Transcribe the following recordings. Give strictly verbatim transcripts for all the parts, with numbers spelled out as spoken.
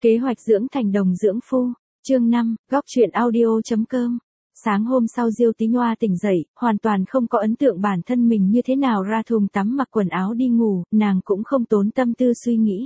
Kế hoạch dưỡng thành đồng dưỡng phu, chương năm, góc truyện audio.com. Sáng hôm sau Diêu Tí Nhoa tỉnh dậy, hoàn toàn không có ấn tượng bản thân mình như thế nào ra thùng tắm mặc quần áo đi ngủ, nàng cũng không tốn tâm tư suy nghĩ.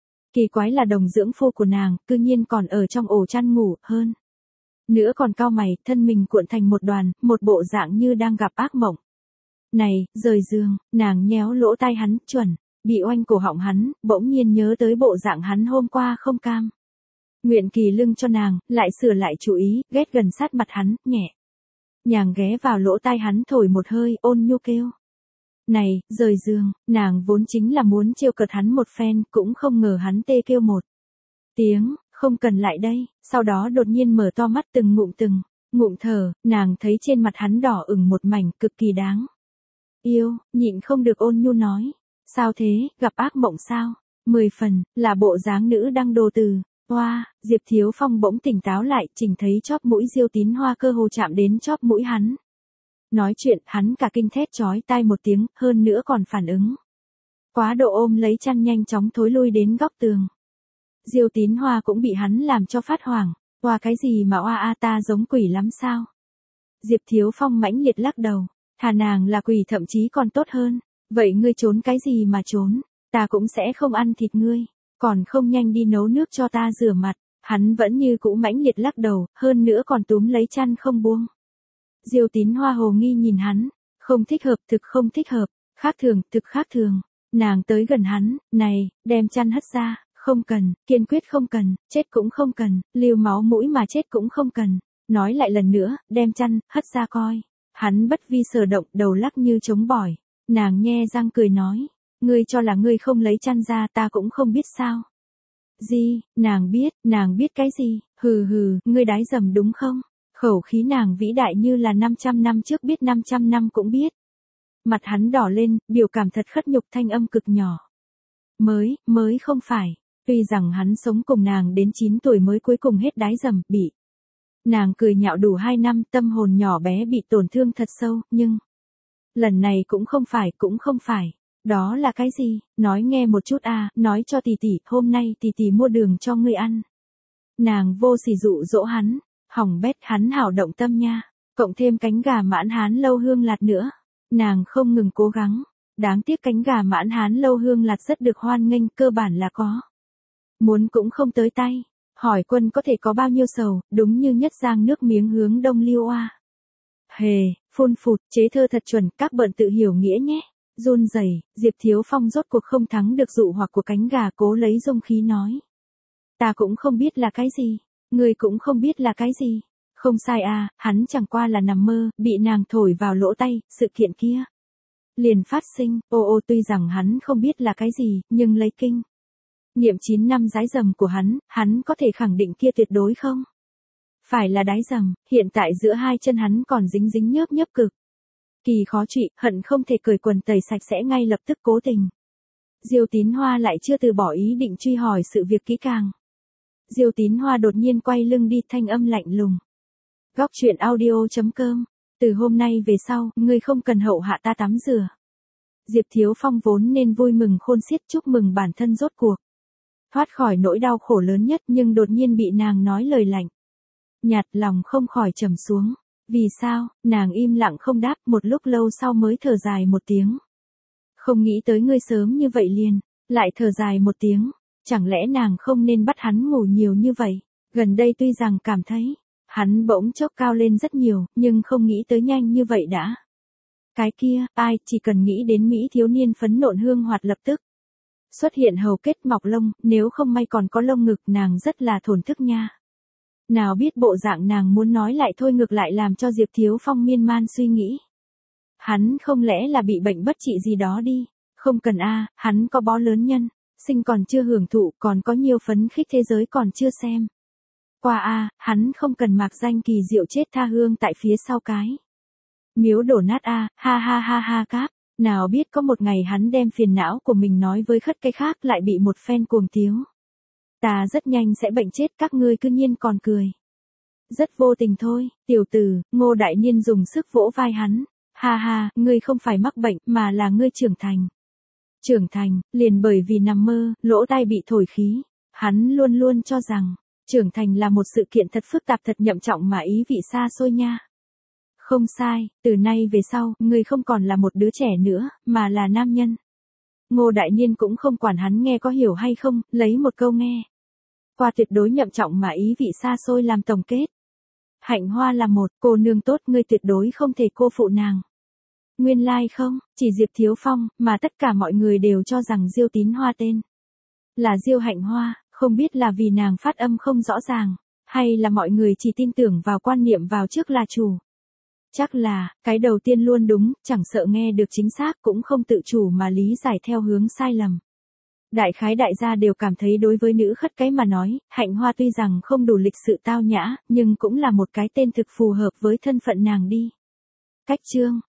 Kỳ quái là đồng dưỡng phu của nàng, cư nhiên còn ở trong ổ chăn ngủ, hơn nữa còn cau mày, thân mình cuộn thành một đoàn, một bộ dạng như đang gặp ác mộng. Này, rời giường, nàng nhéo lỗ tai hắn, chuẩn, bị oanh cổ họng hắn, bỗng nhiên nhớ tới bộ dạng hắn hôm qua không cam. Nguyện kỳ lưng cho nàng, lại sửa lại chú ý, ghét gần sát mặt hắn, nhẹ nhàng ghé vào lỗ tai hắn thổi một hơi, ôn nhu kêu. Này, rời giường, nàng vốn chính là muốn trêu cợt hắn một phen, cũng không ngờ hắn tê kêu một tiếng, không cần lại đây, sau đó đột nhiên mở to mắt từng ngụm từng ngụm thở, nàng thấy trên mặt hắn đỏ ửng một mảnh, cực kỳ đáng yêu, nhịn không được ôn nhu nói. Sao thế, gặp ác mộng sao? Mười phần, là bộ dáng nữ đăng đồ từ. Hoa, Diệp Thiếu Phong bỗng tỉnh táo lại, chỉnh thấy chóp mũi Diêu Tín Hoa cơ hồ chạm đến chóp mũi hắn. Nói chuyện, hắn cả kinh thét chói tai một tiếng, hơn nữa còn phản ứng quá độ ôm lấy chăn nhanh chóng thối lui đến góc tường. Diêu Tín Hoa cũng bị hắn làm cho phát hoảng. Hoa cái gì mà oa a ta giống quỷ lắm sao? Diệp Thiếu Phong mãnh liệt lắc đầu. Thà nàng là quỷ thậm chí còn tốt hơn. Vậy ngươi trốn cái gì mà trốn, ta cũng sẽ không ăn thịt ngươi, còn không nhanh đi nấu nước cho ta rửa mặt. Hắn vẫn như cũ mãnh liệt lắc đầu, hơn nữa còn túm lấy chăn không buông. Diêu Tín Hoa hồ nghi nhìn hắn, không thích hợp, thực không thích hợp, khác thường, thực khác thường. Nàng tới gần hắn, này, đem chăn hất ra, không cần, kiên quyết không cần, chết cũng không cần, lưu máu mũi mà chết cũng không cần. Nói lại lần nữa, đem chăn, hất ra coi. Hắn bất vi sở động, đầu lắc như trống bỏi. Nàng nhe răng cười nói, ngươi cho là ngươi không lấy chăn ra ta cũng không biết sao. Gì, nàng biết, nàng biết cái gì, hừ hừ, ngươi đái dầm đúng không? Khẩu khí nàng vĩ đại như là năm trăm năm trước biết năm trăm năm cũng biết. Mặt hắn đỏ lên, biểu cảm thật khất nhục, thanh âm cực nhỏ. Mới, mới không phải, tuy rằng hắn sống cùng nàng đến chín tuổi mới cuối cùng hết đái dầm, bị nàng cười nhạo đủ hai năm, tâm hồn nhỏ bé bị tổn thương thật sâu, nhưng lần này cũng không phải, cũng không phải. Đó là cái gì? Nói nghe một chút à, nói cho tỷ tỷ, hôm nay tỷ tỷ mua đường cho ngươi ăn. Nàng vô sỉ dụ dỗ hắn, hỏng bét, hắn hảo động tâm nha, cộng thêm cánh gà mãn hán lâu hương lạt nữa. Nàng không ngừng cố gắng, đáng tiếc cánh gà mãn hán lâu hương lạt rất được hoan nghênh, cơ bản là có muốn cũng không tới tay. Hỏi quân có thể có bao nhiêu sầu, đúng như nhất giang nước miếng hướng đông liêu oa. Hề, phun phụt, chế thơ thật chuẩn, các bận tự hiểu nghĩa nhé. Run rẩy, Diệp Thiếu Phong rốt cuộc không thắng được dụ hoặc của cánh gà, cố lấy dung khí nói. Ta cũng không biết là cái gì, người cũng không biết là cái gì. Không sai à, hắn chẳng qua là nằm mơ, bị nàng thổi vào lỗ tay, sự kiện kia liền phát sinh. Ô ô, tuy rằng hắn không biết là cái gì, nhưng lấy kinh nghiệm chín năm đái dầm của hắn, hắn có thể khẳng định kia tuyệt đối không phải là đái dầm. Hiện tại giữa hai chân hắn còn dính dính nhớp nhớp cực kỳ khó chịu, hận không thể cởi quần tẩy sạch sẽ ngay lập tức. Cố tình Diêu Tín Hoa lại chưa từ bỏ ý định truy hỏi sự việc kỹ càng. Diêu Tín Hoa đột nhiên quay lưng đi, thanh âm lạnh lùng. Góc truyện audio.com. Từ hôm nay về sau, ngươi không cần hậu hạ ta tắm rửa. Diệp Thiếu Phong vốn nên vui mừng khôn xiết, chúc mừng bản thân rốt cuộc thoát khỏi nỗi đau khổ lớn nhất, nhưng đột nhiên bị nàng nói lời lạnh nhạt, lòng không khỏi trầm xuống. Vì sao? Nàng im lặng không đáp, một lúc lâu sau mới thở dài một tiếng. Không nghĩ tới ngươi sớm như vậy liền, lại thở dài một tiếng. Chẳng lẽ nàng không nên bắt hắn ngủ nhiều như vậy? Gần đây tuy rằng cảm thấy hắn bỗng chốc cao lên rất nhiều, nhưng không nghĩ tới nhanh như vậy đã. Cái kia, ai, chỉ cần nghĩ đến Mỹ thiếu niên phấn nộn hương hoạt lập tức xuất hiện hầu kết mọc lông, nếu không may còn có lông ngực, nàng rất là thổn thức nha. Nào biết bộ dạng nàng muốn nói lại thôi ngược lại làm cho Diệp Thiếu Phong miên man suy nghĩ. Hắn không lẽ là bị bệnh bất trị gì đó đi? Không cần a, hắn có bó lớn nhân sinh còn chưa hưởng thụ, còn có nhiều phấn khích thế giới còn chưa xem qua a, hắn không cần mạc danh kỳ diệu chết tha hương tại phía sau cái miếu đổ nát a, ha ha ha ha cáp. Nào biết có một ngày hắn đem phiền não của mình nói với khất cái khác, lại bị một phen cuồng tiếu. Ta rất nhanh sẽ bệnh chết, các ngươi cư nhiên còn cười. Rất vô tình thôi, tiểu tử. Ngô Đại Niên dùng sức vỗ vai hắn. Ha ha, ngươi không phải mắc bệnh, mà là ngươi trưởng thành. Trưởng thành, liền bởi vì nằm mơ, lỗ tai bị thổi khí. Hắn luôn luôn cho rằng, trưởng thành là một sự kiện thật phức tạp thật nhậm trọng mà ý vị xa xôi nha. Không sai, từ nay về sau, người không còn là một đứa trẻ nữa, mà là nam nhân. Ngô Đại Niên cũng không quản hắn nghe có hiểu hay không, lấy một câu nghe qua tuyệt đối nhậm trọng mà ý vị xa xôi làm tổng kết. Hạnh Hoa là một cô nương tốt, ngươi tuyệt đối không thể cô phụ nàng. Nguyên lai like không, chỉ Diệp Thiếu Phong, mà tất cả mọi người đều cho rằng Diêu Tín Hoa tên là Diêu Hạnh Hoa, không biết là vì nàng phát âm không rõ ràng, hay là mọi người chỉ tin tưởng vào quan niệm vào trước là chủ. Chắc là, cái đầu tiên luôn đúng, chẳng sợ nghe được chính xác cũng không tự chủ mà lý giải theo hướng sai lầm. Đại khái đại gia đều cảm thấy đối với nữ khất cái mà nói, Hạnh Hoa tuy rằng không đủ lịch sự tao nhã, nhưng cũng là một cái tên thực phù hợp với thân phận nàng đi. Cách chương,